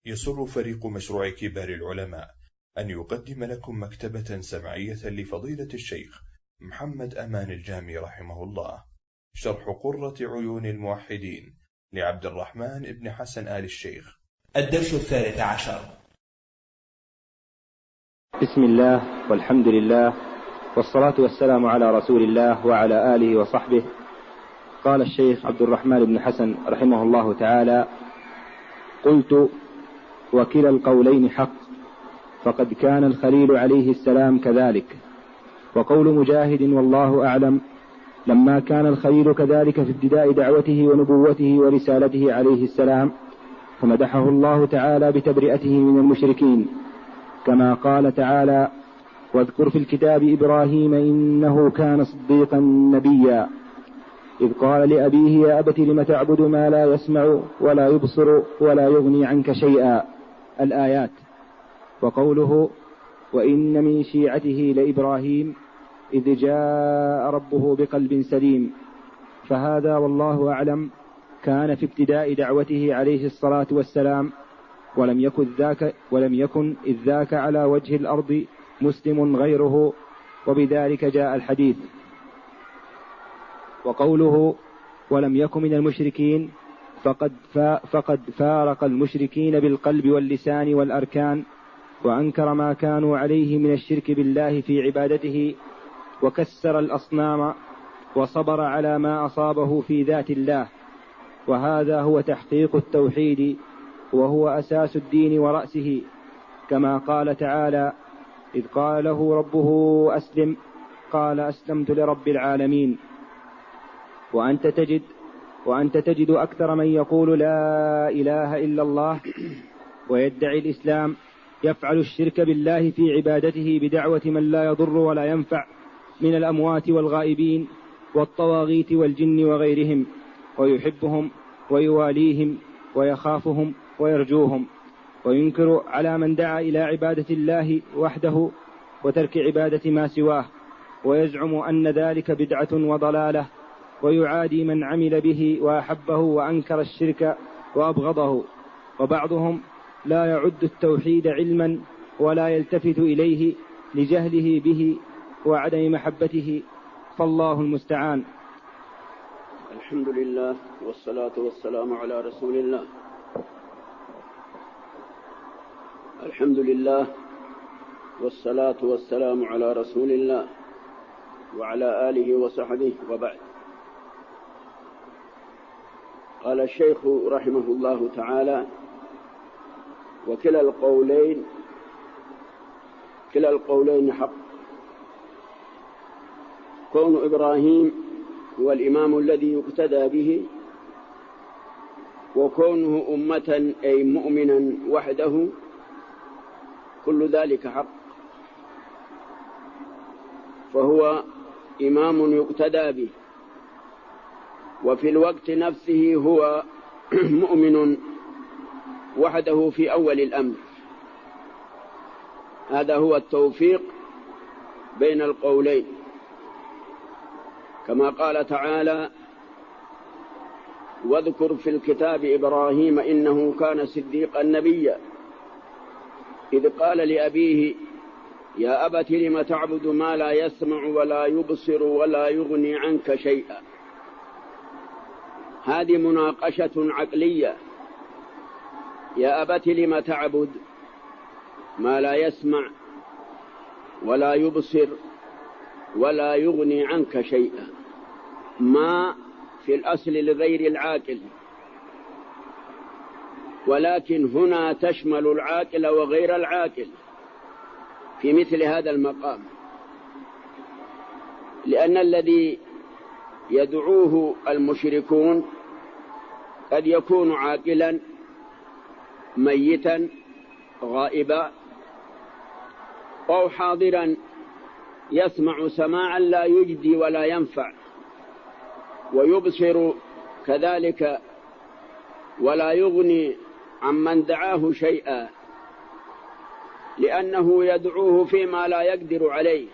يسر فريق مشروع كبار العلماء أن يقدم لكم مكتبة سمعية لفضيلة الشيخ محمد أمان الجامي رحمه الله، شرح قرة عيون الموحدين لعبد الرحمن بن حسن آل الشيخ. الدرس 13. بسم الله والحمد لله والصلاة والسلام على رسول الله وعلى آله وصحبه. قال الشيخ عبد الرحمن بن حسن رحمه الله تعالى: قلت: وكلا القولين حق، فقد كان الخليل عليه السلام كذلك. وقول مجاهد والله أعلم: لما كان الخليل كذلك في ابتداء دعوته ونبوته ورسالته عليه السلام، فمدحه الله تعالى بتبرئته من المشركين، كما قال تعالى: واذكر في الكتاب إبراهيم إنه كان صديقا نبيا، إذ قال لأبيه يا أبت لم تعبد ما لا يسمع ولا يبصر ولا يغني عنك شيئا، الآيات. وقوله: وإن من شيعته لإبراهيم إذ جاء ربه بقلب سليم، فهذا والله أعلم كان في ابتداء دعوته عليه الصلاة والسلام، ولم يكن إذ ذاك على وجه الأرض مسلم غيره، وبذلك جاء الحديث. وقوله: ولم يكن من المشركين، فقد فارق المشركين بالقلب واللسان والأركان، وأنكر ما كانوا عليه من الشرك بالله في عبادته، وكسر الأصنام، وصبر على ما أصابه في ذات الله. وهذا هو تحقيق التوحيد، وهو أساس الدين ورأسه، كما قال تعالى: إذ قال له ربه أسلم قال أسلمت لرب العالمين. وأنت تجد أكثر من يقول لا إله إلا الله ويدعي الإسلام يفعل الشرك بالله في عبادته بدعوة من لا يضر ولا ينفع من الأموات والغائبين والطواغيت والجن وغيرهم، ويحبهم ويواليهم ويخافهم ويرجوهم، وينكر على من دعا إلى عبادة الله وحده وترك عبادة ما سواه، ويزعم أن ذلك بدعة وضلالة، ويعادي من عمل به وأحبه وأنكر الشرك وأبغضه. وبعضهم لا يعد التوحيد علما ولا يلتفت إليه لجهله به وعدم محبته، فالله المستعان. الحمد لله والصلاة والسلام على رسول الله. الحمد لله والصلاة والسلام على رسول الله وعلى آله وصحبه، وبعد. قال الشيخ رحمه الله تعالى: وكلا القولين حق. كون إبراهيم هو الإمام الذي يقتدى به، وكونه أمة أي مؤمنا وحده، كل ذلك حق، فهو إمام يقتدى به، وفي الوقت نفسه هو مؤمن وحده في أول الأمر. هذا هو التوفيق بين القولين، كما قال تعالى: واذكر في الكتاب إبراهيم إنه كان صديقا نبيا، إذ قال لأبيه يا أبت لم تعبد ما لا يسمع ولا يبصر ولا يغني عنك شيئا. هذه مناقشة عقلية. يا أبت لم تعبد ما لا يسمع ولا يبصر ولا يغني عنك شيئا. ما في الأصل لغير العاقل، ولكن هنا تشمل العاقل وغير العاقل في مثل هذا المقام، لأن الذي يدعوه المشركون قد يكون عاقلا ميتا غائبا، أو حاضرا يسمع سماعا لا يجدي ولا ينفع، ويبصر كذلك ولا يغني عمن دعاه شيئا، لأنه يدعوه فيما لا يقدر عليه.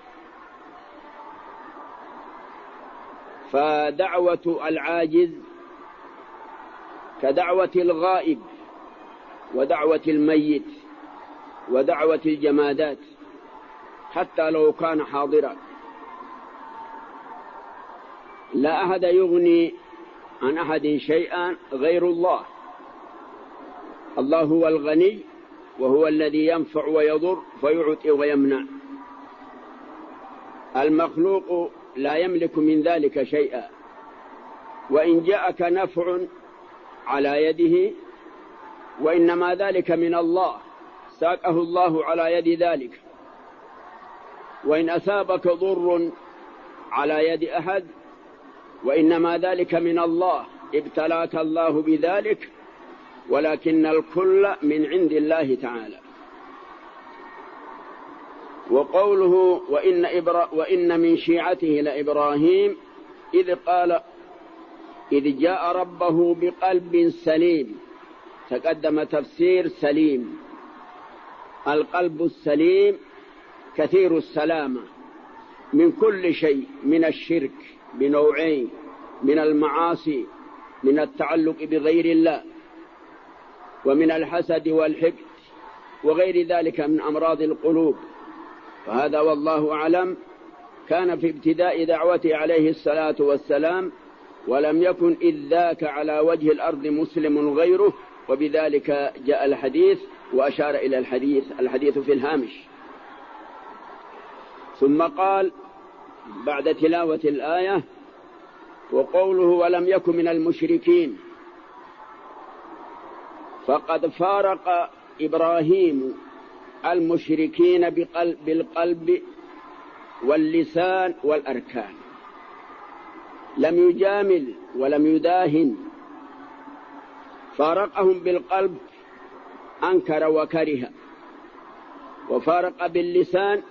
فدعوة العاجز كدعوة الغائب ودعوة الميت ودعوة الجمادات حتى لو كان حاضرا. لا أحد يغني عن أحد شيئا غير الله. الله هو الغني وهو الذي ينفع ويضر فيعطي ويمنع. المخلوق لا يملك من ذلك شيئا، وإن جاءك نفع على يده وإنما ذلك من الله، ساقه الله على يد ذلك. وإن أصابك ضر على يد أحد وإنما ذلك من الله، ابتلاك الله بذلك، ولكن الكل من عند الله تعالى. وقوله وإن من شيعته لإبراهيم إذ جاء ربه بقلب سليم. تقدم تفسير سليم. القلب السليم كثير السلامة من كل شيء، من الشرك بنوعين، من المعاصي، من التعلق بغير الله، ومن الحسد والحقد وغير ذلك من أمراض القلوب. فهذا والله أعلم كان في ابتداء دعوته عليه الصلاة والسلام، ولم يكن إذ ذاك على وجه الأرض مسلم غيره، وبذلك جاء الحديث وأشار إلى الحديث في الهامش. ثم قال بعد تلاوة الآية: وقوله ولم يكن من المشركين، فقد فارق إبراهيم المشركين بالقلب واللسان والأركان، لم يجامل ولم يداهن. فارقهم بالقلب، أنكر وكره، وفارق باللسان،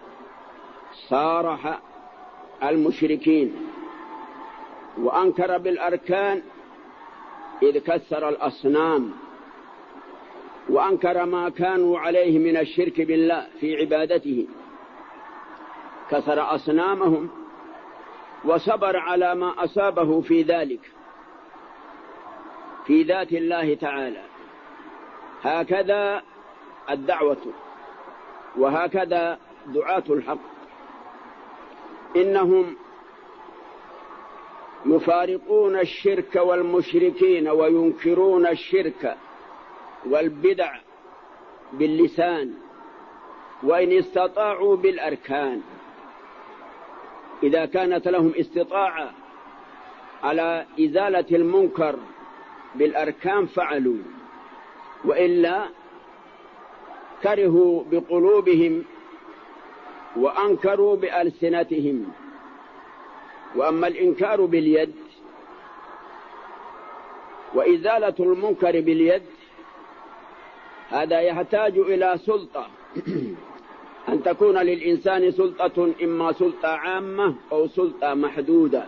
صارح المشركين، وأنكر بالأركان إذ كسر الأصنام، وأنكر ما كانوا عليه من الشرك بالله في عبادته، كسر أصنامهم وصبر على ما أصابه في ذلك في ذات الله تعالى. هكذا الدعوة، وهكذا دعاة الحق، إنهم يفارقون الشرك والمشركين وينكرون الشرك والبدع باللسان، وإن استطاعوا بالأركان. إذا كانت لهم استطاعة على إزالة المنكر بالأركان فعلوا، وإلا كرهوا بقلوبهم وأنكروا بألسنتهم. وأما الإنكار باليد وإزالة المنكر باليد، هذا يحتاج إلى سلطة، أن تكون للإنسان سلطة، إما سلطة عامة أو سلطة محدودة،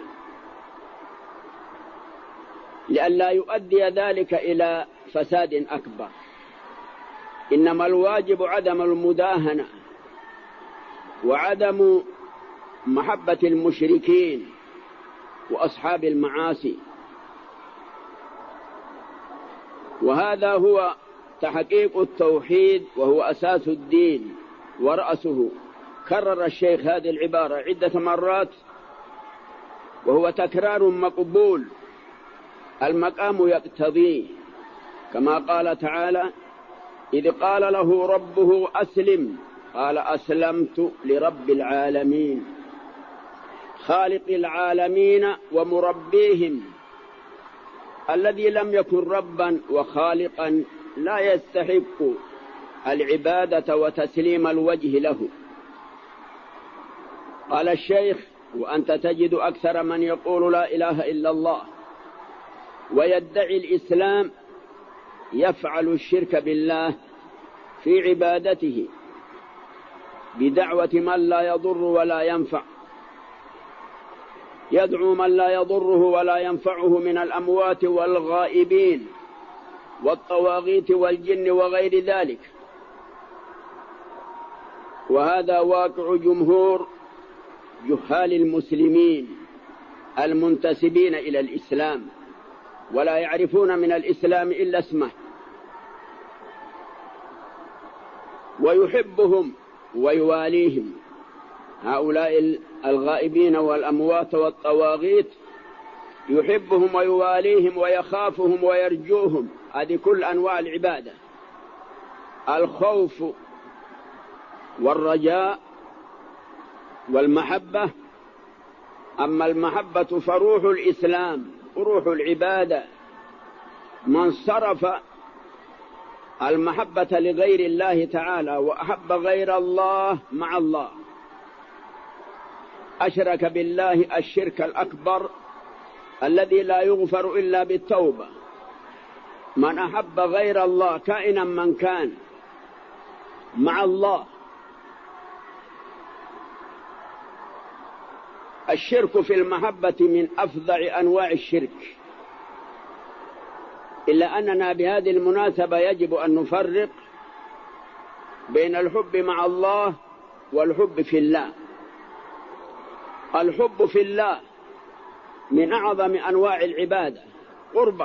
لئلا يؤدي ذلك إلى فساد أكبر. إنما الواجب عدم المداهنة وعدم محبة المشركين وأصحاب المعاصي. وهذا هو تحقيق التوحيد، وهو أساس الدين ورأسه. كرر الشيخ هذه العبارة عدة مرات، وهو تكرار مقبول، المقام يقتضيه، كما قال تعالى: إذ قال له ربه أسلم قال أسلمت لرب العالمين. خالق العالمين ومربيهم، الذي لم يكن ربا وخالقا لا يستحق العبادة وتسليم الوجه له. قال الشيخ: وأنت تجد أكثر من يقول لا إله إلا الله ويدعي الإسلام يفعل الشرك بالله في عبادته بدعوة من لا يضر ولا ينفع، يدعو من لا يضره ولا ينفعه من الأموات والغائبين والطواغيت والجن وغير ذلك. وهذا واقع جمهور جهال المسلمين المنتسبين إلى الإسلام، ولا يعرفون من الإسلام إلا اسمه، ويحبهم ويواليهم، هؤلاء الغائبين والأموات والطواغيت يحبهم ويواليهم ويخافهم ويرجوهم. هذه كل أنواع العبادة، الخوف والرجاء والمحبة. أما المحبة فروح الإسلام، روح العبادة. من صرف المحبة لغير الله تعالى وأحب غير الله مع الله أشرك بالله الشرك الأكبر الذي لا يغفر إلا بالتوبة. من أحب غير الله كائنا من كان مع الله، الشرك في المحبة من أفظع أنواع الشرك. إلا أننا بهذه المناسبة يجب أن نفرق بين الحب مع الله والحب في الله. الحب في الله من أعظم أنواع العبادة قربة.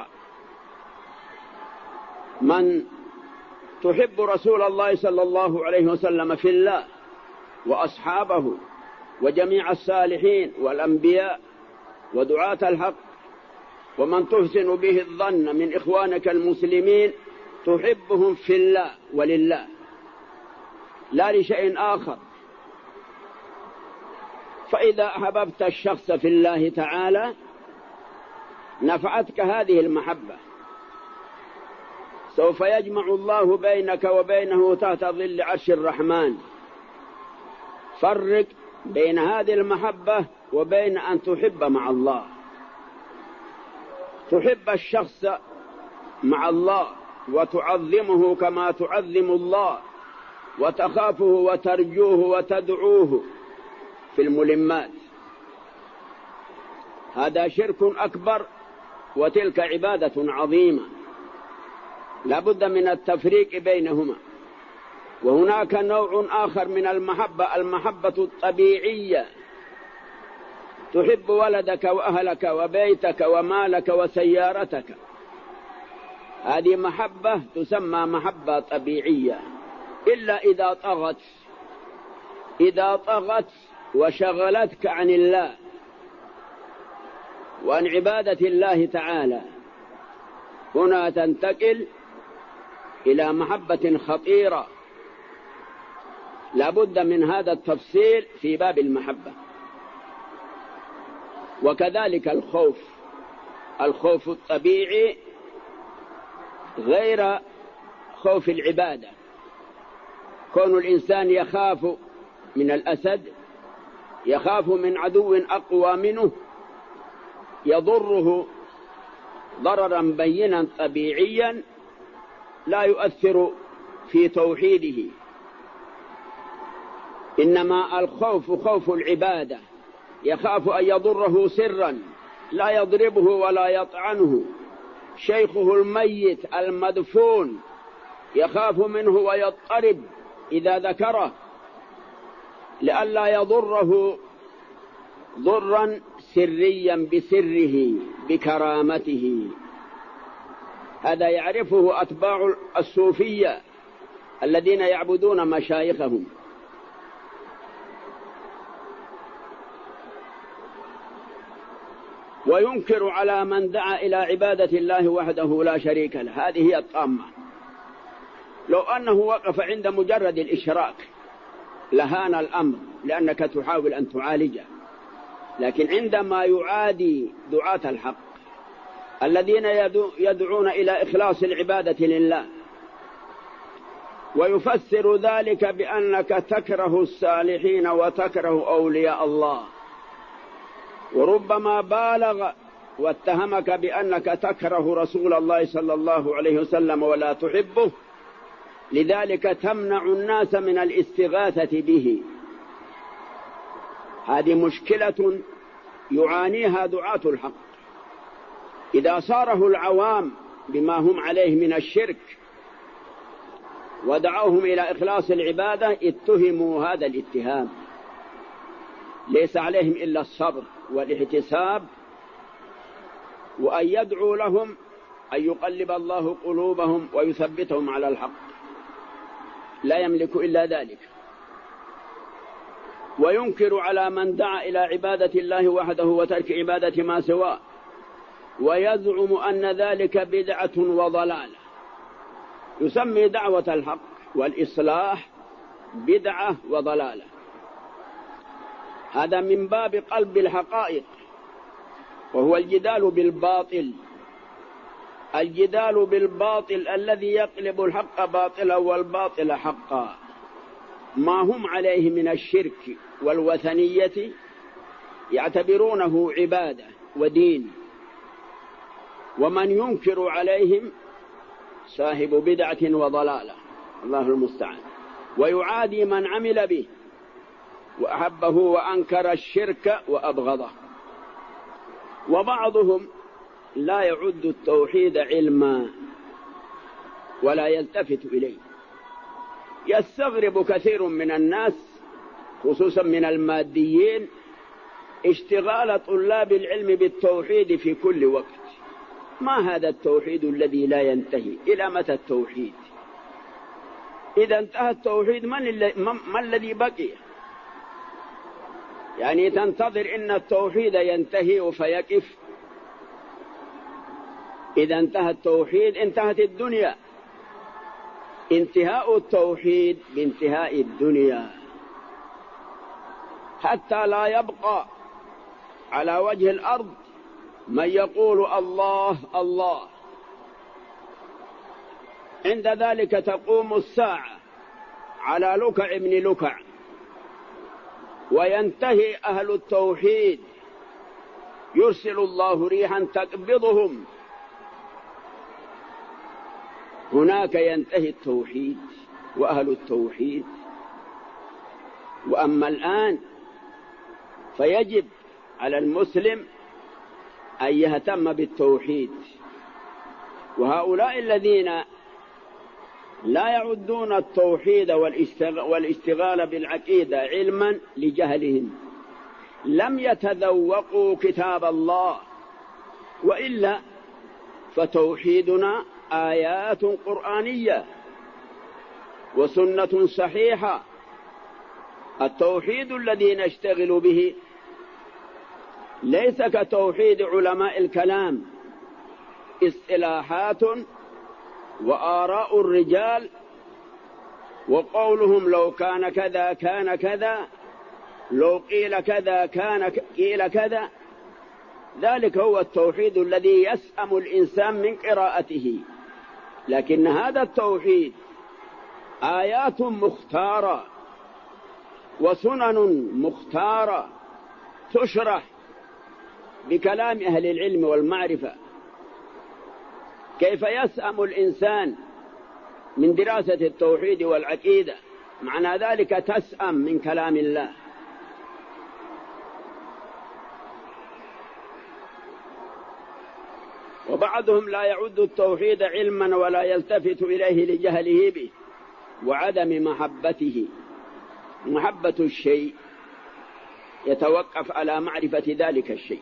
من تحب رسول الله صلى الله عليه وسلم في الله وأصحابه وجميع الصالحين والأنبياء ودعاة الحق ومن تحسن به الظن من إخوانك المسلمين، تحبهم في الله ولله لا لشيء آخر. فإذا أحببت الشخص في الله تعالى نفعتك هذه المحبة. سوف يجمع الله بينك وبينه تحت ظل عرش الرحمن. فرق بين هذه المحبة وبين أن تحب مع الله. تحب الشخص مع الله وتعظمه كما تعظم الله، وتخافه وترجوه وتدعوه في الملمات، هذا شرك أكبر وتلك عبادة عظيمة لا بد من التفريق بينهما. وهناك نوع آخر من المحبة، المحبة الطبيعية، تحب ولدك وأهلك وبيتك ومالك وسيارتك، هذه محبة تسمى محبة طبيعية. إلا إذا طغت وشغلتك عن الله وعن عبادة الله تعالى، هنا تنتقل إلى محبة خطيرة. لا بد من هذا التفصيل في باب المحبة. وكذلك الخوف الطبيعي غير خوف العبادة. كون الإنسان يخاف من الأسد، يخاف من عدو أقوى منه يضره ضررا بينا طبيعيا لا يؤثر في توحيده. إنما الخوف خوف العبادة، يخاف أن يضره سرا، لا يضربه ولا يطعنه. شيخه الميت المدفون يخاف منه ويضطرب إذا ذكره لئلا يضره ضرا سريا بسره بكرامته. هذا يعرفه أتباع الصوفية الذين يعبدون مشايخهم. وينكر على من دعا إلى عبادة الله وحده لا شريك له، هذه هي الطامة. لو أنه وقف عند مجرد الإشراك لهان الأمر لأنك تحاول أن تعالجه، لكن عندما يعادي دعاة الحق الذين يدعون إلى إخلاص العبادة لله ويفسر ذلك بأنك تكره الصالحين وتكره أولياء الله، وربما بالغ واتهمك بأنك تكره رسول الله صلى الله عليه وسلم ولا تحبه، لذلك تمنع الناس من الاستغاثة به. هذه مشكلة يعانيها دعاة الحق. إذا صاره العوام بما هم عليه من الشرك ودعوهم إلى إخلاص العبادة اتهموا هذا الاتهام. ليس عليهم إلا الصبر والاحتساب، وأن يدعوا لهم أن يقلب الله قلوبهم ويثبتهم على الحق. لا يملك إلا ذلك. وينكر على من دعا إلى عبادة الله وحده وترك عبادة ما سواه، ويزعم أن ذلك بدعة وضلالة. يسمي دعوة الحق والإصلاح بدعة وضلالة. هذا من باب قلب الحقائق، وهو الجدال بالباطل. الجدال بالباطل الذي يقلب الحق باطلا والباطل حقا. ما هم عليه من الشرك والوثنية يعتبرونه عبادة ودين، ومن ينكر عليهم صاحب بدعة وضلالة، الله المستعان. ويعادي من عمل به وأحبه وأنكر الشرك وأبغضه. وبعضهم لا يعد التوحيد علما ولا يلتفت إليه. يستغرب كثير من الناس خصوصا من الماديين اشتغال طلاب العلم بالتوحيد في كل وقت. ما هذا التوحيد الذي لا ينتهي؟ إلى متى التوحيد؟ إذا انتهى التوحيد ما الذي بقي؟ يعني تنتظر إن التوحيد ينتهي فيقف؟ إذا انتهى التوحيد انتهت الدنيا. انتهاء التوحيد بانتهاء الدنيا، حتى لا يبقى على وجه الأرض من يقول الله الله. عند ذلك تقوم الساعة على لكع ابن لكع، وينتهي أهل التوحيد، يرسل الله ريحا تقبضهم. هناك ينتهي التوحيد وأهل التوحيد. وأما الآن فيجب على المسلم أن يهتم بالتوحيد. وهؤلاء الذين لا يعدون التوحيد والاشتغال بالعقيدة علما لجهلهم لم يتذوقوا كتاب الله، وإلا فتوحيدنا آيات قرآنية وسنة صحيحة. التوحيد الذي نشتغل به ليس كتوحيد علماء الكلام، اصطلاحات وآراء الرجال وقولهم لو كان كذا كان كذا، لو قيل كذا كان قيل كذا. ذلك هو التوحيد الذي يسأم الإنسان من قراءته. لكن هذا التوحيد آيات مختارة وسنن مختارة تشرح بكلام أهل العلم والمعرفة. كيف يسأم الإنسان من دراسة التوحيد والعقيدة؟ معنى ذلك تسأم من كلام الله. وبعضهم لا يعد التوحيد علما ولا يلتفت إليه لجهله به وعدم محبته. محبة الشيء يتوقف على معرفة ذلك الشيء،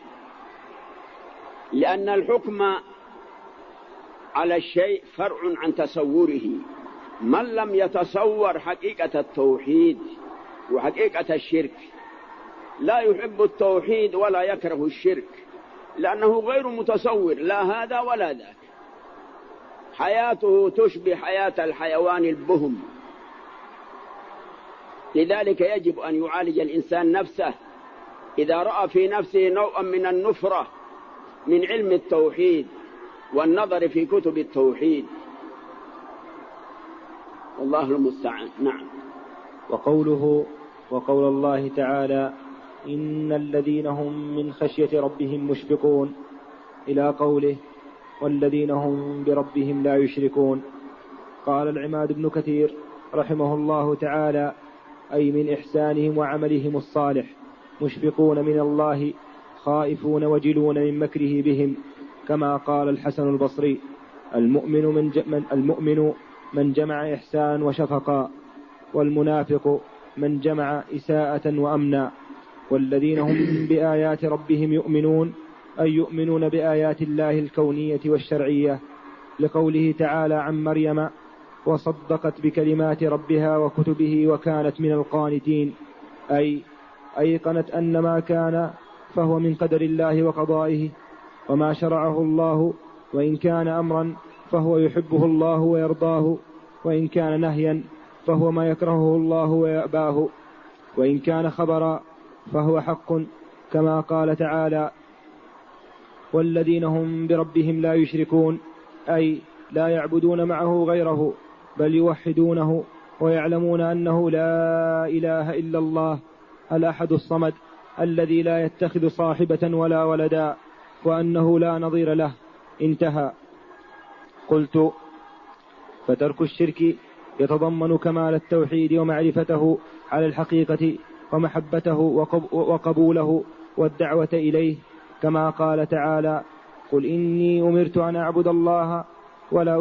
لأن الحكم على الشيء فرع عن تصوره. من لم يتصور حقيقة التوحيد وحقيقة الشرك لا يحب التوحيد ولا يكره الشرك، لأنه غير متصور لا هذا ولا ذاك. حياته تشبه حياة الحيوان البهم. لذلك يجب أن يعالج الإنسان نفسه إذا رأى في نفسه نوعا من النفرة من علم التوحيد والنظر في كتب التوحيد. والله المستعان. نعم. وقول الله تعالى إن الذين هم من خشية ربهم مشفقون إلى قوله والذين هم بربهم لا يشركون. قال العماد بن كثير رحمه الله تعالى أي من إحسانهم وعملهم الصالح، مشفقون من الله خائفون وجلون من مكره بهم، كما قال الحسن البصري المؤمن من جمع إحسان وشفقا، والمنافق من جمع إساءة وأمنا. والذين هم بآيات ربهم يؤمنون أي يؤمنون بآيات الله الكونية والشرعية، لقوله تعالى عن مريم وصدقت بكلمات ربها وكتبه وكانت من القانتين، أي أيقنت أن ما كان فهو من قدر الله وقضائه، وما شرعه الله وإن كان أمرا فهو يحبه الله ويرضاه، وإن كان نهيا فهو ما يكرهه الله ويأباه، وإن كان خبرا فهو حق، كما قال تعالى: والذين هم بربهم لا يشركون، أي لا يعبدون معه غيره بل يوحدونه ويعلمون أنه لا إله إلا الله الأحد الصمد الذي لا يتخذ صاحبة ولا ولدا، وأنه لا نظير له. انتهى. قلت: فترك الشرك يتضمن كمال التوحيد ومعرفته على الحقيقة ومحبته وقبوله والدعوة إليه، كما قال تعالى: قل إني أمرت أن أعبد الله ولا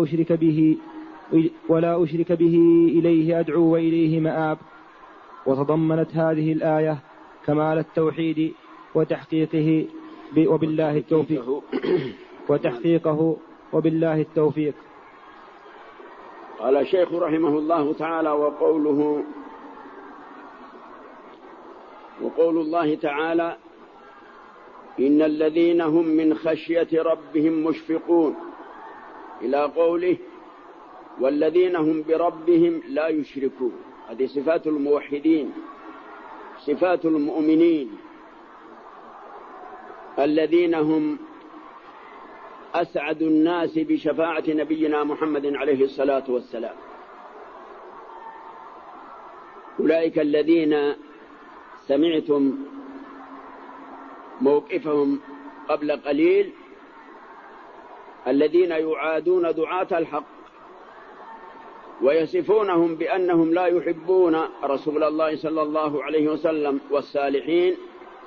أشرك به إليه أدعو وإليه مآب. وتضمنت هذه الآية كمال التوحيد وتحقيقه وبالله التوفيق. قال الشيخ رحمه الله تعالى: وقول الله تعالى: إن الذين هم من خشية ربهم مشفقون، إلى قوله: والذين هم بربهم لا يشركون. هذه صفات الموحدين، صفات المؤمنين الذين هم أسعد الناس بشفاعة نبينا محمد عليه الصلاة والسلام. أولئك الذين سمعتم موقفهم قبل قليل، الذين يعادون دعاة الحق ويصفونهم بأنهم لا يحبون رسول الله صلى الله عليه وسلم والصالحين،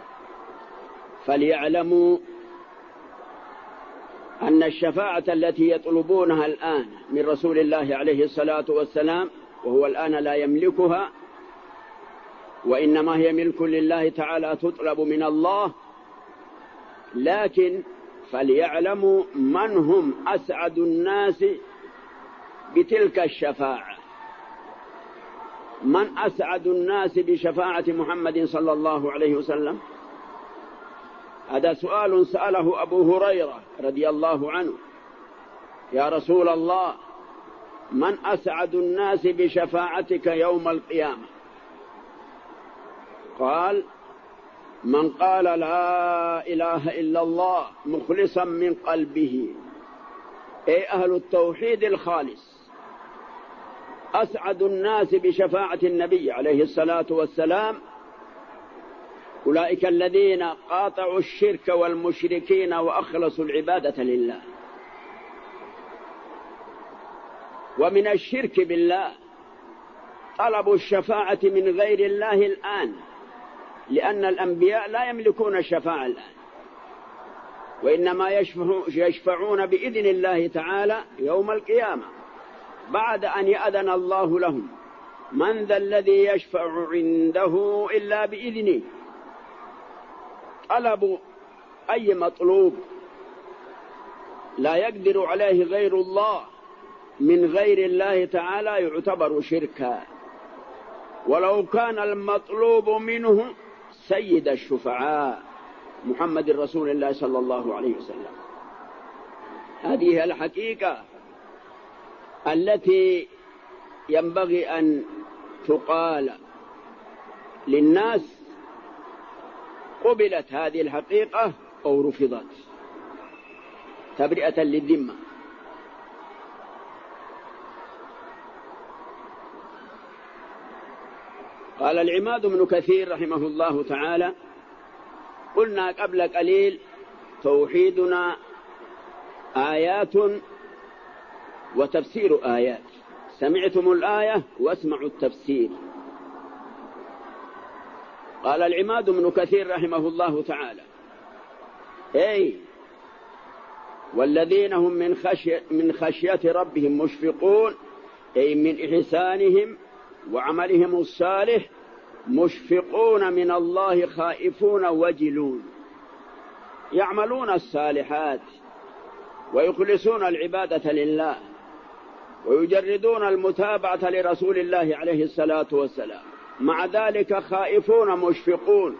فليعلموا أن الشفاعة التي يطلبونها الآن من رسول الله عليه الصلاة والسلام، وهو الآن لا يملكها وإنما هي ملك لله تعالى تطلب من الله، لكن فليعلموا من هم أسعد الناس بتلك الشفاعة، من أسعد الناس بشفاعة محمد صلى الله عليه وسلم. هذا سؤال سأله أبو هريرة رضي الله عنه: يا رسول الله، من أسعد الناس بشفاعتك يوم القيامة؟ قال: من قال لا إله إلا الله مخلصا من قلبه، أي أهل التوحيد الخالص. أسعد الناس بشفاعة النبي عليه الصلاة والسلام أولئك الذين قاطعوا الشرك والمشركين وأخلصوا العبادة لله. ومن الشرك بالله طلب الشفاعة من غير الله الآن، لأن الأنبياء لا يملكون الشفاعة الآن، وإنما يشفعون بإذن الله تعالى يوم القيامة بعد أن يأذن الله لهم. من ذا الذي يشفع عنده إلا بإذنه. طلبوا أي مطلوب لا يقدر عليه غير الله من غير الله تعالى يعتبر شركا، ولو كان المطلوب منه سيد الشفعاء محمد رسول الله صلى الله عليه وسلم. هذه الحقيقة التي ينبغي أن تقال للناس: قبلت هذه الحقيقة أو رفضت، تبرئة للذمة. قال العماد بن كثير رحمه الله تعالى: قلنا قبل قليل توحيدنا آيات وتفسير آيات. سمعتم الآية واسمعوا التفسير. قال العماد بن كثير رحمه الله تعالى: أي والذين هم من خشية ربهم مشفقون، أي من إحسانهم وعملهم الصالح، مشفقون من الله خائفون وجلون، يعملون الصالحات ويخلصون العبادة لله ويجردون المتابعة لرسول الله عليه الصلاة والسلام، مع ذلك خائفون مشفقون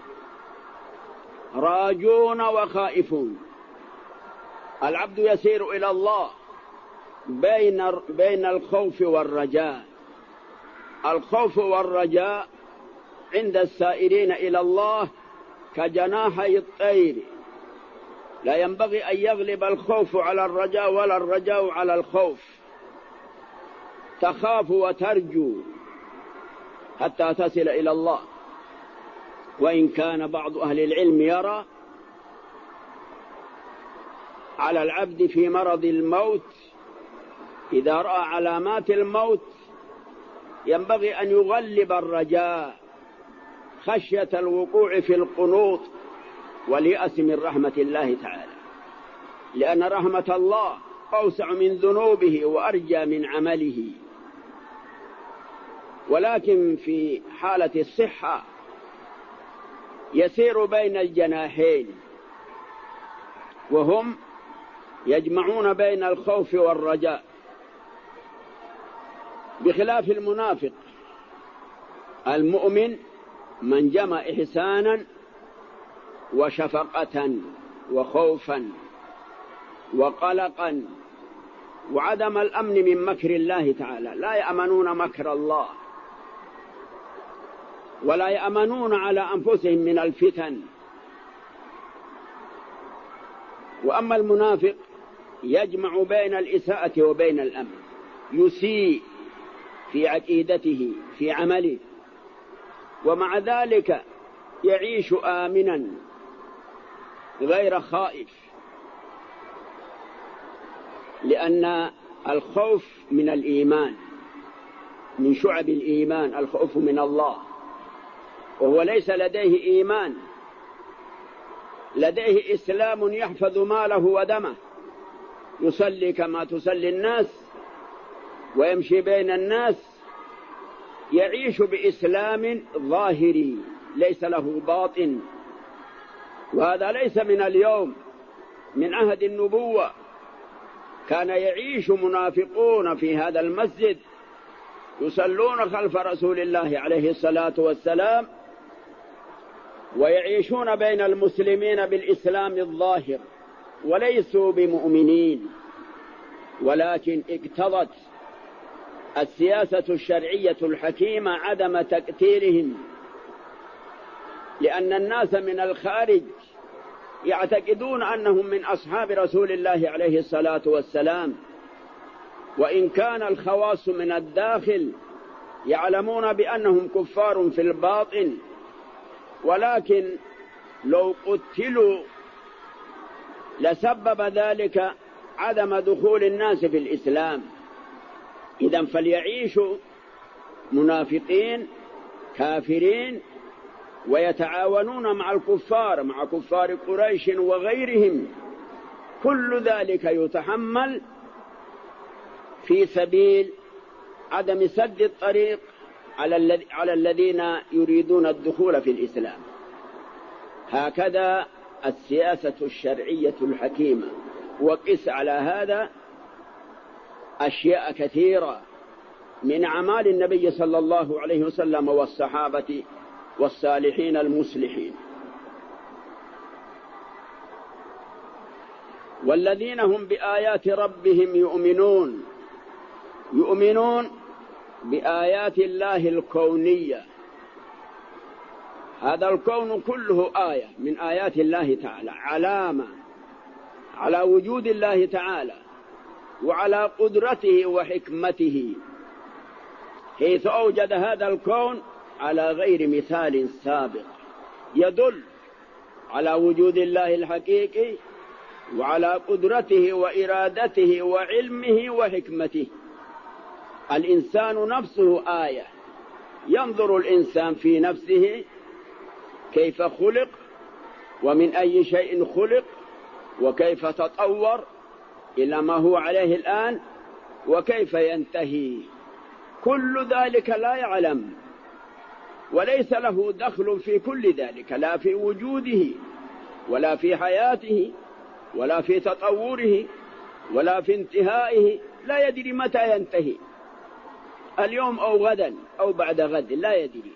راجون وخائفون. العبد يسير إلى الله بين الخوف والرجاء. الخوف والرجاء عند السائرين إلى الله كجناحي الطير، لا ينبغي أن يغلب الخوف على الرجاء ولا الرجاء على الخوف. تخاف وترجو حتى تصل إلى الله. وإن كان بعض أهل العلم يرى على العبد في مرض الموت إذا رأى علامات الموت ينبغي أن يغلب الرجاء خشية الوقوع في القنوط واليأس من رحمة الله تعالى، لأن رحمة الله أوسع من ذنوبه وأرجى من عمله. ولكن في حالة الصحة يسير بين الجناحين، وهم يجمعون بين الخوف والرجاء، بخلاف المنافق. المؤمن من جمع إحسانا وشفقة وخوفا وقلقا وعدم الأمن من مكر الله تعالى. لا يأمنون مكر الله ولا يأمنون على أنفسهم من الفتن. وأما المنافق يجمع بين الإساءة وبين الأمن، يسيء في عقيدته في عمله، ومع ذلك يعيش آمنا غير خائف، لأن الخوف من الإيمان، من شعب الإيمان الخوف من الله، وهو ليس لديه إيمان، لديه إسلام يحفظ ماله ودمه، يصلي كما تصلي الناس ويمشي بين الناس، يعيش بإسلام ظاهري ليس له باطن. وهذا ليس من اليوم، من عهد النبوة كان يعيش منافقون في هذا المسجد يصلون خلف رسول الله عليه الصلاة والسلام، ويعيشون بين المسلمين بالإسلام الظاهر وليسوا بمؤمنين. ولكن اقتضت السياسة الشرعية الحكيمة عدم تكتيرهم، لأن الناس من الخارج يعتقدون أنهم من أصحاب رسول الله عليه الصلاة والسلام، وإن كان الخواص من الداخل يعلمون بأنهم كفار في الباطن، ولكن لو قتلوا لسبب ذلك عدم دخول الناس في الإسلام. إذن فليعيشوا منافقين كافرين ويتعاونون مع الكفار، مع كفار قريش وغيرهم، كل ذلك يتحمل في سبيل عدم سد الطريق على الذين يريدون الدخول في الإسلام. هكذا السياسة الشرعية الحكيمة. وقس على هذا أشياء كثيرة من أعمال النبي صلى الله عليه وسلم والصحابة والصالحين المصلحين. والذين هم بآيات ربهم يؤمنون، يؤمنون بآيات الله الكونية. هذا الكون كله آية من آيات الله تعالى، علامة على وجود الله تعالى وعلى قدرته وحكمته، حيث أوجد هذا الكون على غير مثال سابق، يدل على وجود الله الحقيقي وعلى قدرته وإرادته وعلمه وحكمته. الإنسان نفسه آية، ينظر الإنسان في نفسه كيف خلق ومن أي شيء خلق وكيف تطور إلى ما هو عليه الآن وكيف ينتهي. كل ذلك لا يعلم وليس له دخل في كل ذلك، لا في وجوده ولا في حياته ولا في تطوره ولا في انتهائه، لا يدري متى ينتهي، اليوم أو غدا أو بعد غد، لا يدري.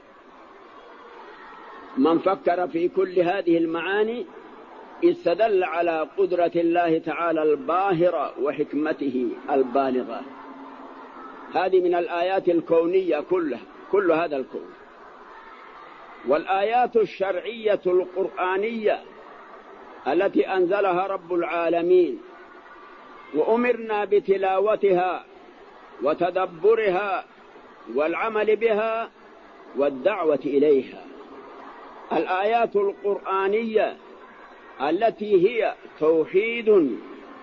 من فكر في كل هذه المعاني استدل على قدرة الله تعالى الباهرة وحكمته البالغة. هذه من الآيات الكونية كلها، كل هذا الكون. والآيات الشرعية القرآنية التي أنزلها رب العالمين وأمرنا بتلاوتها وتدبرها والعمل بها والدعوة إليها. الآيات القرآنية التي هي توحيد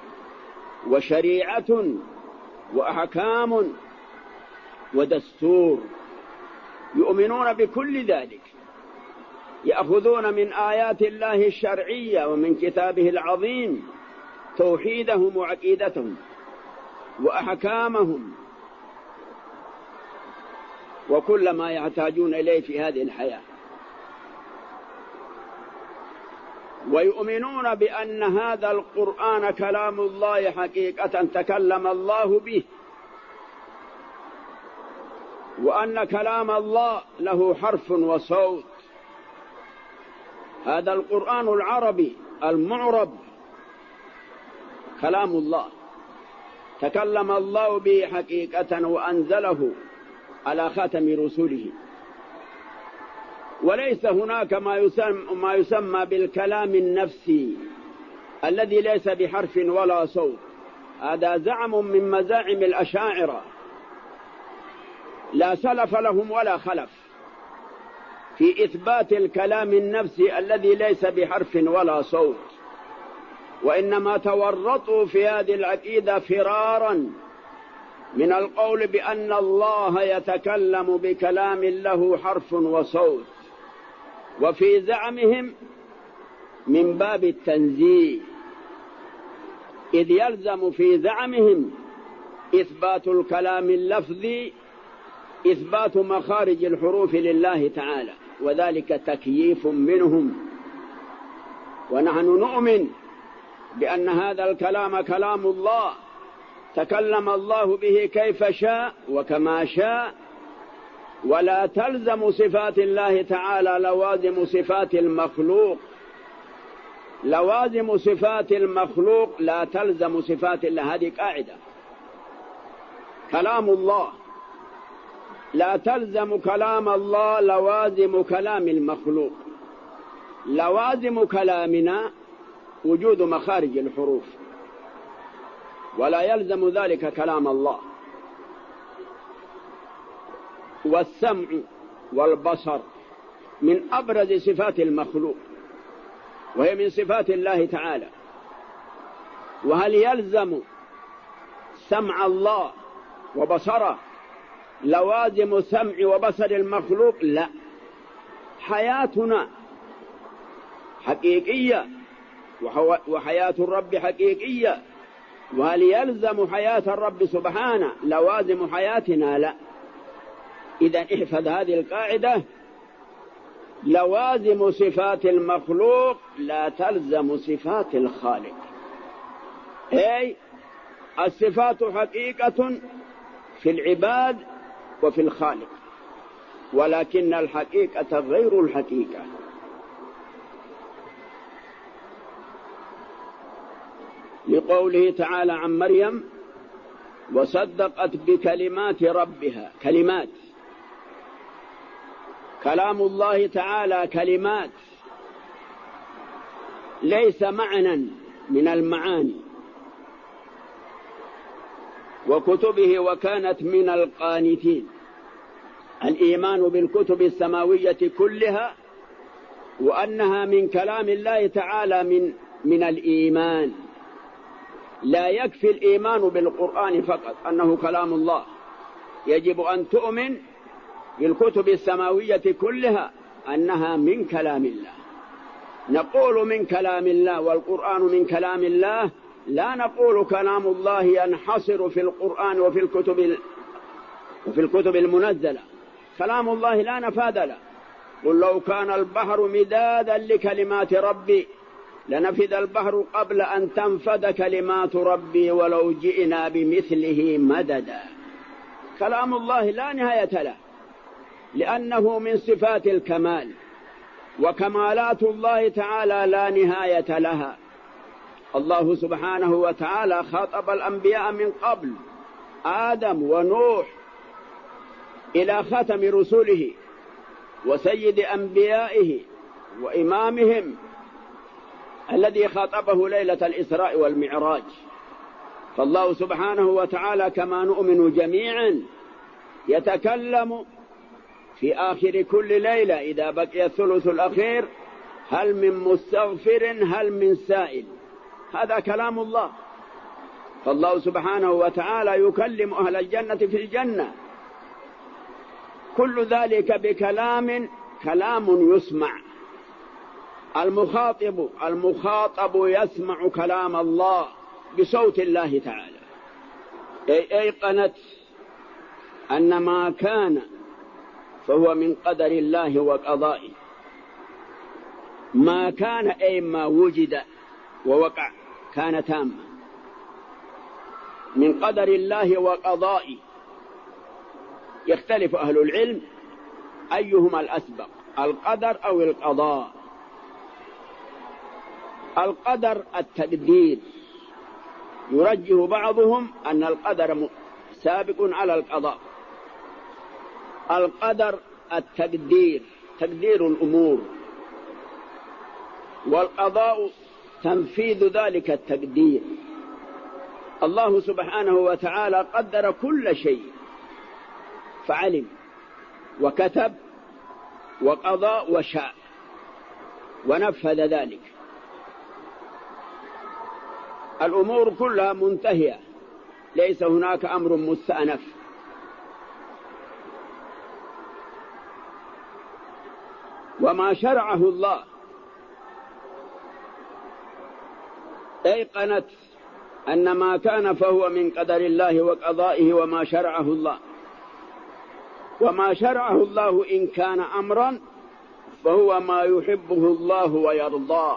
وشريعة وأحكام ودستور، يؤمنون بكل ذلك، يأخذون من آيات الله الشرعية ومن كتابه العظيم توحيدهم وعقيدتهم وأحكامهم وكل ما يحتاجون إليه في هذه الحياة، ويؤمنون بأن هذا القرآن كلام الله حقيقة تكلم الله به، وأن كلام الله له حرف وصوت. هذا القرآن العربي المعرب كلام الله تكلم الله به حقيقة وأنزله على خاتم رسوله، وليس هناك ما يسمى بالكلام النفسي الذي ليس بحرف ولا صوت. هذا زعم من مزاعم الأشاعرة لا سلف لهم ولا خلف في إثبات الكلام النفسي الذي ليس بحرف ولا صوت، وإنما تورطوا في هذه العقيدة فرارا من القول بأن الله يتكلم بكلام له حرف وصوت، وفي زعمهم من باب التنزيه، إذ يلزم في زعمهم إثبات الكلام اللفظي إثبات مخارج الحروف لله تعالى، وذلك تكييف منهم. ونحن نؤمن بأن هذا الكلام كلام الله تكلم الله به كيف شاء وكما شاء، ولا تلزم صفات الله تعالى لوازم صفات المخلوق، لوازم صفات المخلوق لا تلزم صفات الله. هذه قاعدة، كلام الله لا تلزم كلام الله لوازم كلام المخلوق. لوازم كلامنا وجود مخارج الحروف، ولا يلزم ذلك كلام الله. والسمع والبصر من أبرز صفات المخلوق، وهي من صفات الله تعالى. وهل يلزم سمع الله وبصره لوازم سمع وبصر المخلوق؟ لا. حياتنا حقيقية وحياة الرب حقيقية، وهل يلزم حياة الرب سبحانه لوازم حياتنا؟ لا. إذن احفظ هذه القاعدة، لوازم صفات المخلوق لا تلزم صفات الخالق. أي الصفات حقيقة في العباد وفي الخالق، ولكن الحقيقة غير الحقيقة. لقوله تعالى عن مريم وصدقت بكلمات ربها. كلمات، كلام الله تعالى كلمات، ليس معنى من المعاني. وكتبه وكانت من القانتين. الإيمان بالكتب السماوية كلها وأنها من كلام الله تعالى من الإيمان. لا يكفي الإيمان بالقرآن فقط أنه كلام الله، يجب أن تؤمن بالكتب السماوية كلها أنها من كلام الله. نقول من كلام الله والقرآن من كلام الله، لا نقول كلام الله ينحصر في القرآن وفي الكتب المنزلة. كلام الله لا نفاذ له. قل لو كان البحر مدادا لكلمات ربي لنفد البحر قبل أن تنفد كلمات ربي ولو جئنا بمثله مددا. كلام الله لا نهاية له، لأنه من صفات الكمال، وكمالات الله تعالى لا نهاية لها. الله سبحانه وتعالى خاطب الأنبياء من قبل، آدم ونوح إلى ختم رسله وسيد أنبيائه وإمامهم الذي خاطبه ليلة الإسراء والمعراج. فالله سبحانه وتعالى كما نؤمن جميعا يتكلم في آخر كل ليلة إذا بقي الثلث الأخير: هل من مستغفر هل من سائل. هذا كلام الله. فالله سبحانه وتعالى يكلم أهل الجنة في الجنة، كل ذلك بكلام يسمع. المخاطب يسمع كلام الله بصوت الله تعالى. أيقنت أن ما كان فهو من قدر الله وقضائه. ما كان أي ما وجد ووقع كان تاما، من قدر الله وقضائه. يختلف أهل العلم أيهما الأسبق، القدر أو القضاء. القدر التقدير، يرجح بعضهم أن القدر سابق على القضاء. القدر التقدير، تقدير الأمور، والقضاء تنفيذ ذلك التقدير. الله سبحانه وتعالى قدر كل شيء، فعلم وكتب وقضى وشاء ونفذ ذلك. الأمور كلها منتهية، ليس هناك أمر مستأنف. وما شرعه الله أيقنت أن ما كان فهو من قدر الله وقضائه وما شرعه الله. وما شرعه الله إن كان أمرا فهو ما يحبه الله ويرضاه.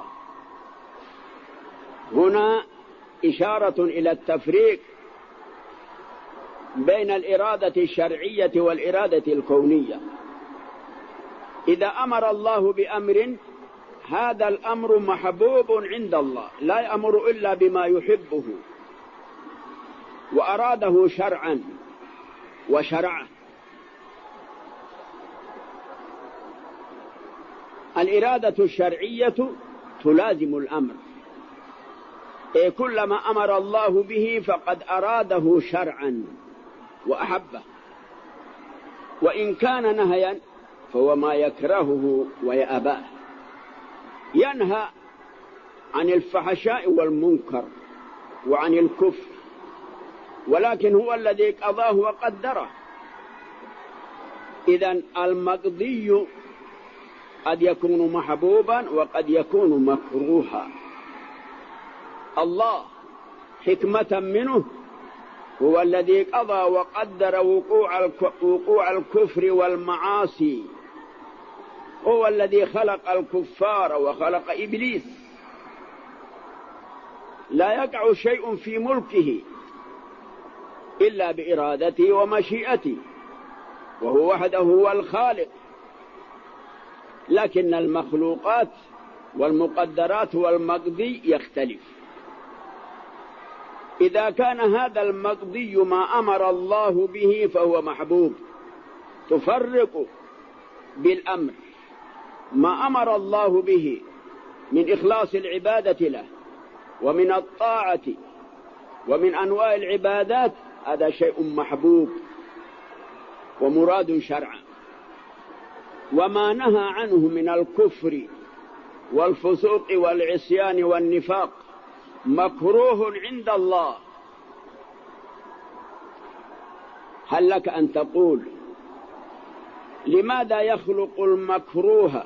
هنا إشارة إلى التفريق بين الإرادة الشرعية والإرادة الكونية. إذا أمر الله بأمر هذا الأمر محبوب عند الله، لا يأمر إلا بما يحبه وأراده شرعا وشرعه. الإرادة الشرعية تلازم الأمر، كلما أمر الله به فقد أراده شرعا وأحبه. وإن كان نهيا فهو ما يكرهه ويأباه. ينهى عن الفحشاء والمنكر وعن الكفر، ولكن هو الذي قضاه وقدره. إذن المقضي قد يكون محبوبا وقد يكون مكروها. الله حكمة منه هو الذي قضى وقدر وقوع الكفر والمعاصي. هو الذي خلق الكفار وخلق إبليس. لا يقع شيء في ملكه إلا بإرادته ومشيئته، وهو وحده هو الخالق. لكن المخلوقات والمقدرات والمقضي يختلف. إذا كان هذا المقضي ما أمر الله به فهو محبوب. تفرق بالأمر ما أمر الله به من إخلاص العبادة له ومن الطاعة ومن أنواع العبادات، هذا شيء محبوب ومراد شرعا. وما نهى عنه من الكفر والفسوق والعصيان والنفاق مكروه عند الله. هل لك أن تقول لماذا يخلق المكروه؟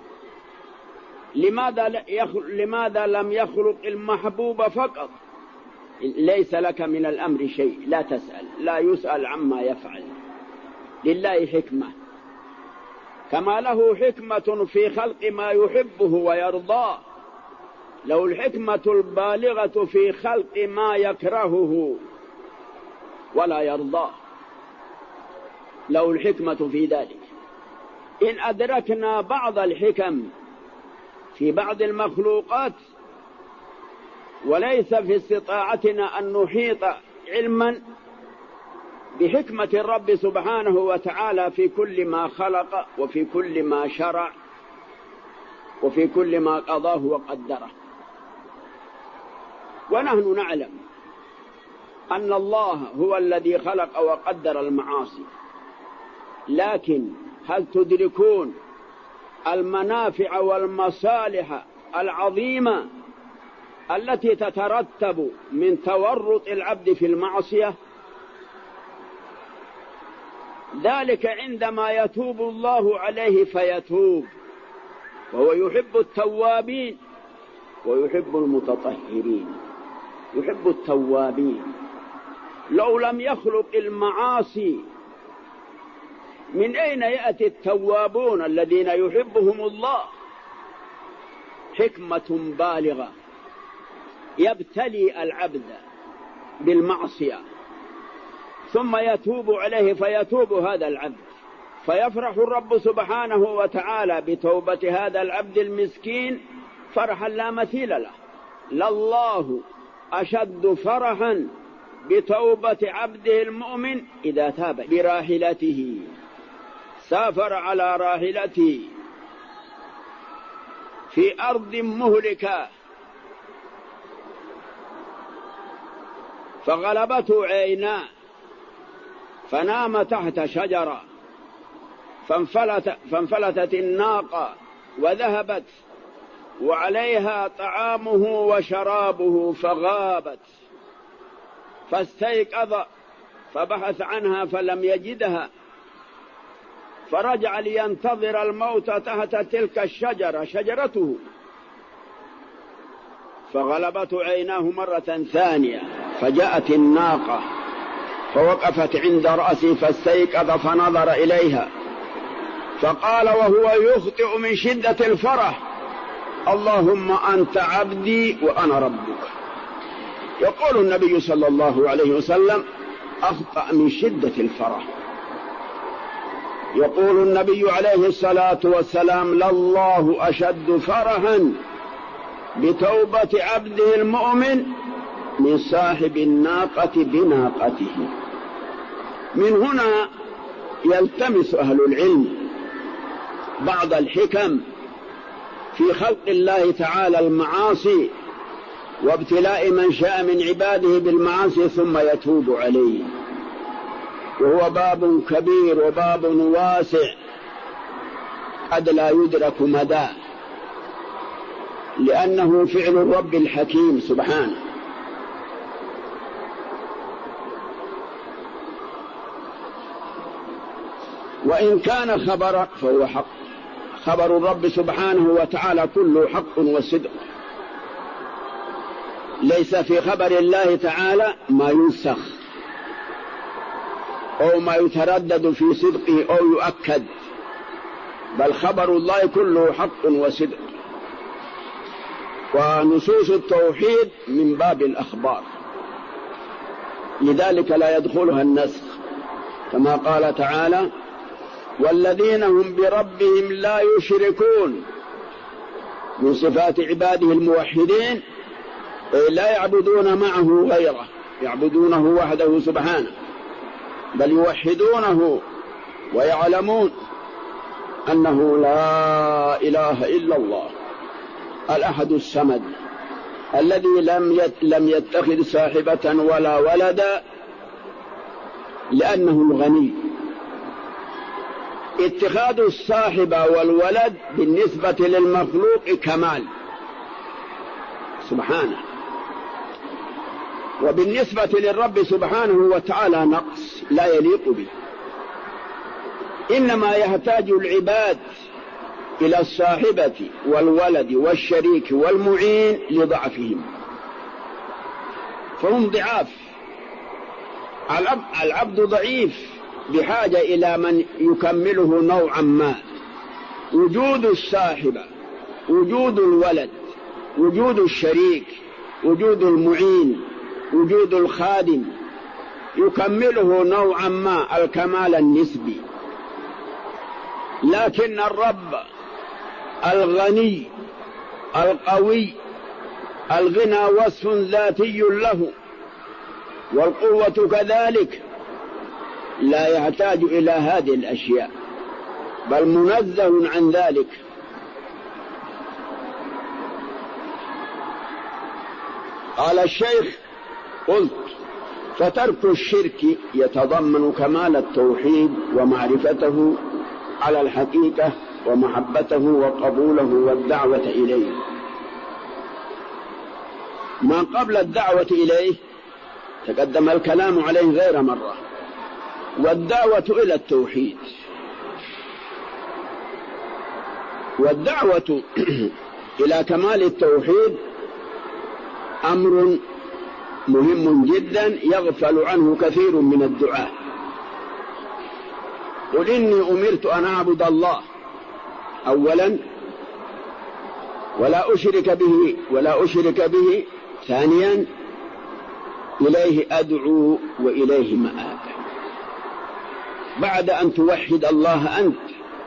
لماذا لم يخلق المحبوب فقط؟ ليس لك من الأمر شيء، لا تسأل، لا يسأل عما يفعل. لله حكمة، كما له حكمة في خلق ما يحبه ويرضاه. له الحكمة البالغة في خلق ما يكرهه ولا يرضاه، له الحكمة في ذلك. إن أدركنا بعض الحكم في بعض المخلوقات وليس في استطاعتنا أن نحيط علما بحكمة الرب سبحانه وتعالى في كل ما خلق وفي كل ما شرع وفي كل ما قضاه وقدره. ونحن نعلم أن الله هو الذي خلق وقدر المعاصي، لكن هل تدركون المنافع والمصالح العظيمة التي تترتب من تورط العبد في المعصية؟ ذلك عندما يتوب الله عليه فيتوب، وهو يحب التوابين ويحب المتطهرين، يحب التوابين. لو لم يخلق المعاصي من أين يأتي التوابون الذين يحبهم الله؟ حكمة بالغة يبتلي العبد بالمعصية ثم يتوب عليه فيتوب هذا العبد، فيفرح الرب سبحانه وتعالى بتوبة هذا العبد المسكين فرحا لا مثيل له. لله أشد فرحا بتوبة عبده المؤمن إذا تاب براحلته، سافر على راحلته في أرض مهلكة فغلبته عيناه فنام تحت شجرة فانفلتت الناقة وذهبت وعليها طعامه وشرابه فغابت، فاستيقظ فبحث عنها فلم يجدها، فرجع لينتظر الموت تحت تلك الشجرة شجرته، فغلبته عيناه مرة ثانية فجاءت الناقة فوقفت عند رأسه فاستيقظ فنظر إليها فقال وهو يخطئ من شدة الفرح اللهم أنت عبدي وأنا ربك. يقول النبي صلى الله عليه وسلم أخطأ من شدة الفرح. يقول النبي عليه الصلاة والسلام لله أشد فرحا بتوبة عبده المؤمن من صاحب الناقة بناقته. من هنا يلتمس أهل العلم بعض الحكم في خلق الله تعالى المعاصي وابتلاء من شاء من عباده بالمعاصي ثم يتوب عليه، وهو باب كبير وباب واسع قد لا يدرك مداه، لأنه فعل الرب الحكيم سبحانه. وإن كان خبرا فهو حق، خبر الرب سبحانه وتعالى كله حق وصدق، ليس في خبر الله تعالى ما ينسخ أو ما يتردد في صدقه أو يؤكد، بل خبر الله كله حق وصدق. ونصوص التوحيد من باب الأخبار، لذلك لا يدخلها النسخ، كما قال تعالى والذين هم بربهم لا يشركون. من صفات عباده الموحدين لا يعبدون معه غيره، يعبدونه وحده سبحانه، بل يوحدونه ويعلمون أنه لا إله إلا الله الأحد الصمد الذي لم يتخذ صاحبة ولا ولدا لأنه الغني. اتخاذ الصاحبة والولد بالنسبة للمخلوق كمال سبحانه، وبالنسبة للرب سبحانه وتعالى نقص لا يليق به. إنما يحتاج العباد إلى الصاحبة والولد والشريك والمعين لضعفهم، فهم ضعاف. العبد ضعيف بحاجة إلى من يكمله نوعا ما. وجود الصاحبة، وجود الولد، وجود الشريك، وجود المعين، وجود الخادم يكمله نوعا ما الكمال النسبي. لكن الرب الغني القوي الغنى وصف ذاتي له، والقوة كذلك، لا يحتاج إلى هذه الأشياء، بل منزه عن ذلك. قال الشيخ: قلت: فترك الشرك يتضمن كمال التوحيد ومعرفته على الحقيقة ومحبته وقبوله والدعوة إليه. ما قبل الدعوة إليه تقدم الكلام عليه غير مرة، والدعوة إلى التوحيد، والدعوة إلى كمال التوحيد أمر مهم جدا يغفل عنه كثير من الدعاة. قل إني أمرت أن أعبد الله أولا ولا أشرك به ثانيا، إليه أدعو وإليه مآب. بعد أن توحد الله أنت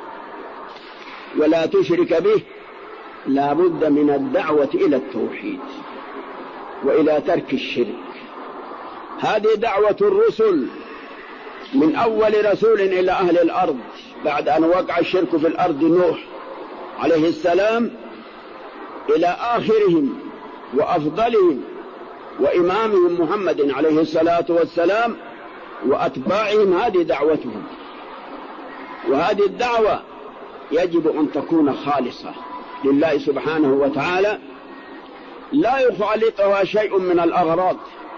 ولا تشرك به، لا بد من الدعوة إلى التوحيد وإلى ترك الشرك. هذه دعوة الرسل من أول رسول إلى أهل الأرض بعد أن وقع الشرك في الأرض، نوح عليه السلام، إلى آخرهم وأفضلهم وإمامهم محمد عليه الصلاة والسلام وأتباعهم. هذه دعوتهم، وهذه الدعوة يجب أن تكون خالصة لله سبحانه وتعالى، لا يخالطها شيء من الأغراض،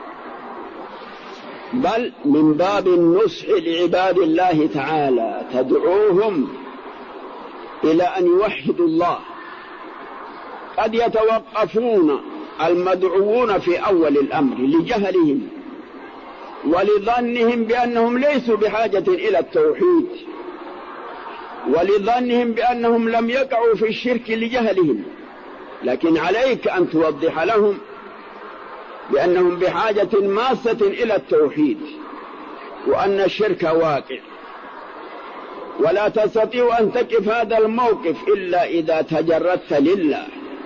بل من باب النصح لعباد الله تعالى، تدعوهم إلى أن يوحدوا الله. قد يتوقفون المدعوون في أول الأمر لجهلهم ولظنهم بأنهم ليسوا بحاجة إلى التوحيد، ولظنهم بأنهم لم يقعوا في الشرك لجهلهم، لكن عليك أن توضح لهم بأنهم بحاجة ماسة إلى التوحيد، وأن الشرك واقع، ولا تستطيع أن تقف هذا الموقف إلا إذا تجردت لله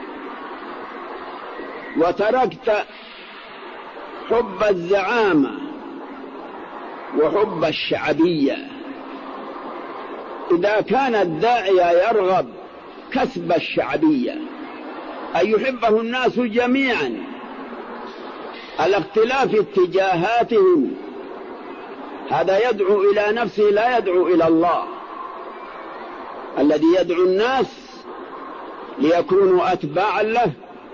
وتركت حب الزعامة وحب الشعبية. إذا كان الداعية يرغب كسب الشعبية، أن يحبه الناس جميعا على اختلاف اتجاهاتهم، هذا يدعو إلى نفسه لا يدعو إلى الله. الذي يدعو الناس ليكونوا أتباعا له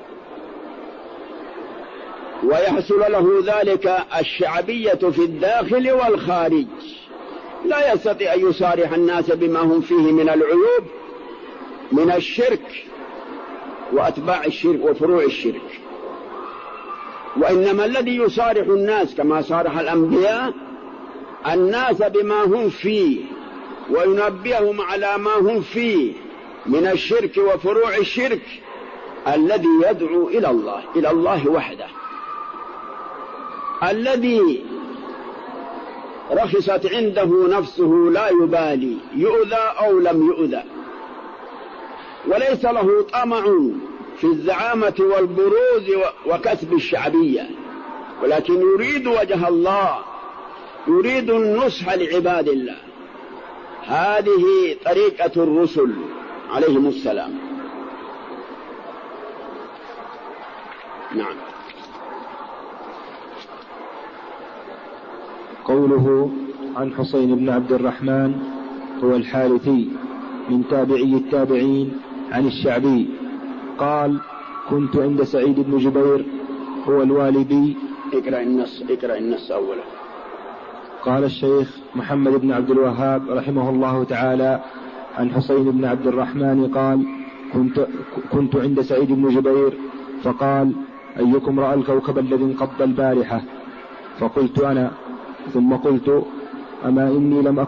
ويحصل له ذلك الشعبية في الداخل والخارج، لا يستطيع أن يصارح الناس بما هم فيه من العيوب من الشرك وأتباع الشرك وفروع الشرك. وإنما الذي يصارح الناس كما صارح الأنبياء الناس بما هم فيه وينبههم على ما هم فيه من الشرك وفروع الشرك، الذي يدعو إلى الله وحده، الذي رخصت عنده نفسه لا يبالي يؤذى أو لم يؤذى، وليس له طمع في الزعامة والبروز وكسب الشعبية، ولكن يريد وجه الله، يريد النصح لعباد الله. هذه طريقة الرسل عليهم السلام. نعم. قوله عن حسين بن عبد الرحمن هو الحارثي من تابعي التابعين عن الشعبي قال: كنت عند سعيد بن جبير هو الوالدي. اقرأ النص أولا. قال الشيخ محمد بن عبد الوهاب رحمه الله تعالى عن حسين بن عبد الرحمن قال: كنت عند سعيد بن جبير فقال: أيكم رأى الكوكب الذي انقض البارحة؟ فقلت أنا، ثم قلت: أما إني لم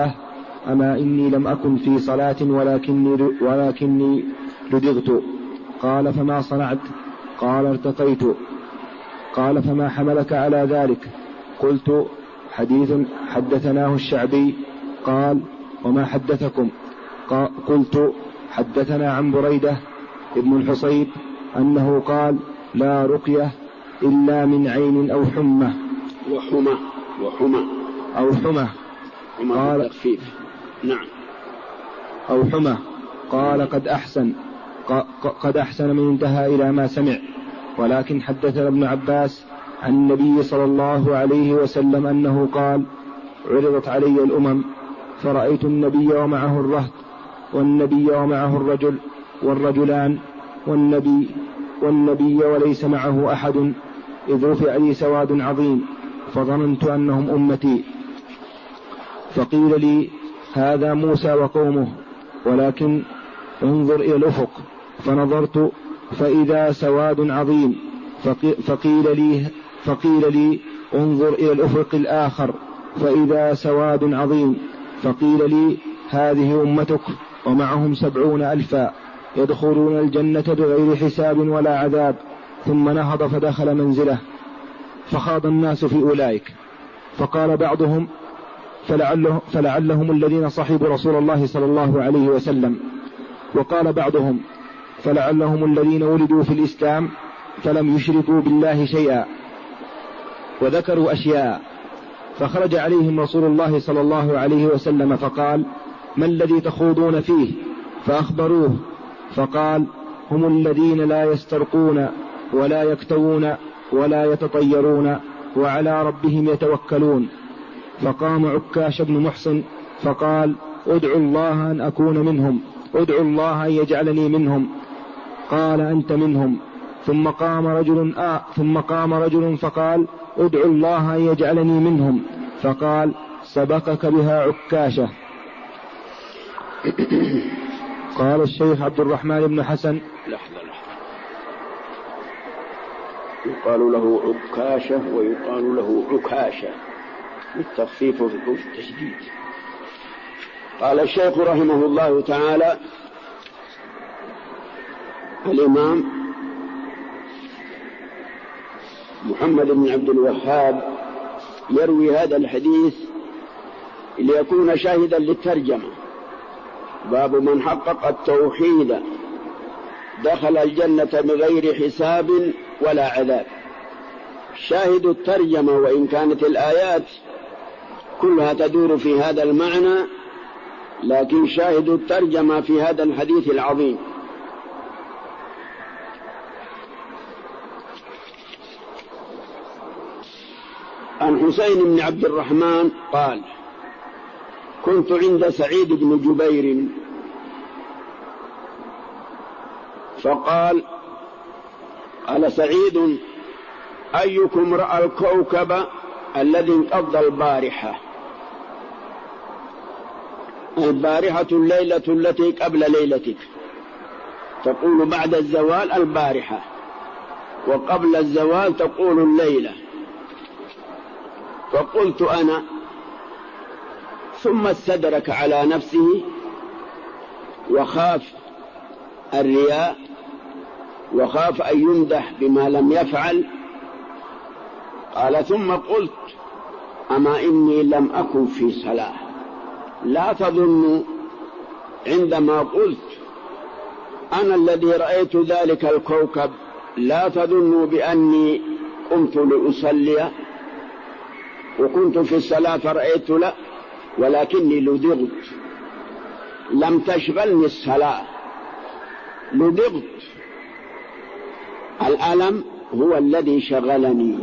أكن في صلاة ولكني لدغت. قال فما صنعت؟ قال ارتقيت. قال فما حملك على ذلك؟ قلت حديث حدثناه الشعبي. قال وما حدثكم؟ قلت حدثنا عن بريدة ابن الحصيب أنه قال لا رقية إلا من عين أو حمى أو حمى قال نعم أو حمى. قال قد أحسن من انتهى إلى ما سمع. ولكن حدثنا ابن عباس عن النبي صلى الله عليه وسلم أنه قال عرضت علي الأمم فرأيت النبي ومعه الرهط والنبي ومعه الرجل والرجلان والنبي وليس معه أحد، إذ رفع لي سواد عظيم فظننت أنهم أمتي. فقيل لي هذا موسى وقومه، ولكن انظر إلى الأفق. فنظرت فإذا سواد عظيم. فقيل لي انظر إلى الأفق الآخر فإذا سواد عظيم. فقيل لي هذه أمتك ومعهم 70,000 يدخلون الجنة بغير حساب ولا عذاب. ثم نهض فدخل منزله فخاض الناس في أولئك. فقال بعضهم فلعلهم الذين صحبوا رسول الله صلى الله عليه وسلم. وقال بعضهم فلعلهم الذين ولدوا في الإسلام فلم يشركوا بالله شيئا. وذكروا أشياء. فخرج عليهم رسول الله صلى الله عليه وسلم فقال ما الذي تخوضون فيه؟ فأخبروه. فقال هم الذين لا يسترقون ولا يكتوون ولا يتطيرون وعلى ربهم يتوكلون. فقام عكاش بن محصن فقال ادعوا الله أن أكون منهم، ادعوا الله أن يجعلني منهم. قال أنت منهم. ثم قام رجل فقال ادعوا الله أن يجعلني منهم. فقال سبقك بها عكاشة. قال الشيخ عبد الرحمن بن حسن لحظة يقال له عكاشة ويقال له عكاشة بالتخفيف والتشديد. قال الشيخ رحمه الله تعالى الإمام محمد بن عبد الوهاب يروي هذا الحديث ليكون شاهدا للترجمة. باب من حقق التوحيد دخل الجنة بغير حساب ولا عذاب. شاهد الترجمة وإن كانت الآيات كلها تدور في هذا المعنى، لكن شاهد الترجمة في هذا الحديث العظيم. عن حسين بن عبد الرحمن قال كنت عند سعيد بن جبير فقال قال سعيد أيكم رأى الكوكب الذي انقض البارحة؟ البارحة الليلة التي قبل ليلتك، تقول بعد الزوال البارحة، وقبل الزوال تقول الليلة. فقلت أنا، ثم استدرك على نفسه وخاف الرياء وخاف أن يمدح بما لم يفعل. قال ثم قلت أما إني لم أكن في صلاة. لا تظنوا عندما قلت أنا الذي رأيت ذلك الكوكب لا تظنوا بأني قمت لأصلي وكنت في الصلاة فرأيت، لا، ولكني لدغت، لم تشغلني الصلاة، لدغت، الألم هو الذي شغلني.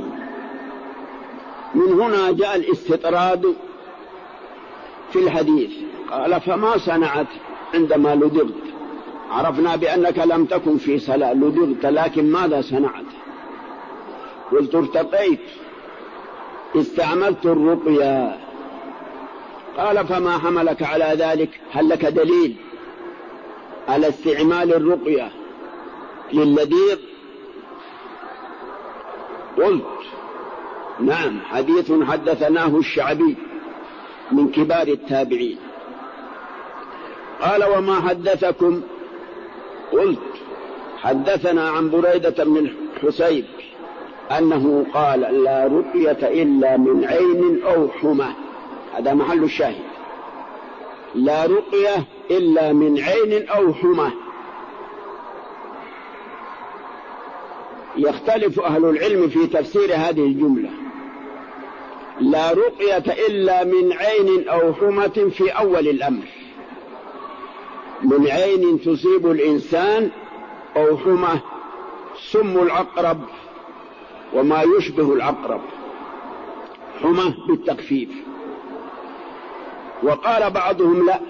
من هنا جاء الاستطراد في الحديث. قال فما صنعت عندما لدغت؟ عرفنا بأنك لم تكن في صلاة، لدغت، لكن ماذا صنعت؟ قلت ارتقيت، استعملت الرقية. قال فما حملك على ذلك؟ هل لك دليل على استعمال الرقية للذيذ؟ قلت نعم، حديث حدثناه الشعبي من كبار التابعين. قال وما حدثكم؟ قلت حدثنا عن بريدة بن الحسيب أنه قال لا رقية إلا من عين أو حمى. هذا محل الشاهد، لا رقية إلا من عين أو حمى. يختلف أهل العلم في تفسير هذه الجملة، لا رقية إلا من عين أو حمى في أول الأمر، من عين تصيب الإنسان أو حمى سم العقرب وما يشبه العقرب، حمى بالتخفيف. وقال بعضهم لا،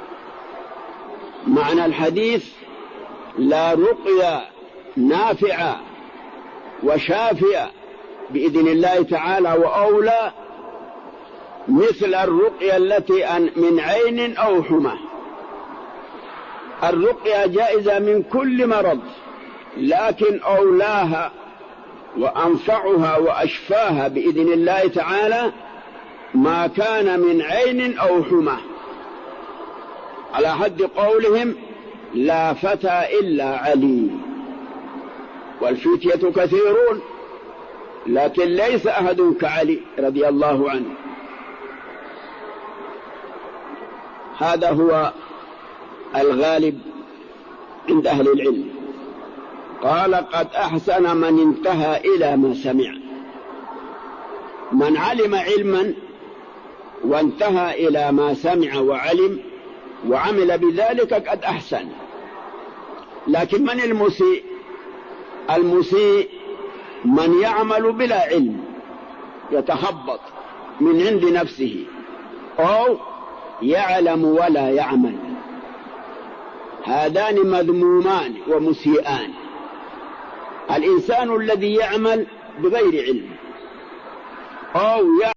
معنى الحديث لا رقية نافعة وشافية بإذن الله تعالى وأولى مثل الرقية التي من عين أو حمى. الرقية جائزة من كل مرض، لكن أولاها وأنفعها وأشفاها بإذن الله تعالى ما كان من عين أو حمى، على حد قولهم لا فتى إلا علي، والفتية كثيرون لكن ليس أحد كعلي رضي الله عنه. هذا هو الغالب عند أهل العلم. قال قد أحسن من انتهى إلى ما سمع، من علم علما وانتهى إلى ما سمع وعلم وعمل بذلك قد أحسن. لكن من المسيء؟ المسيء من يعمل بلا علم، يتخبط من عند نفسه، أو يعلم ولا يعمل. هذان مذمومان ومسيئان. الإنسان الذي يعمل بغير علم أو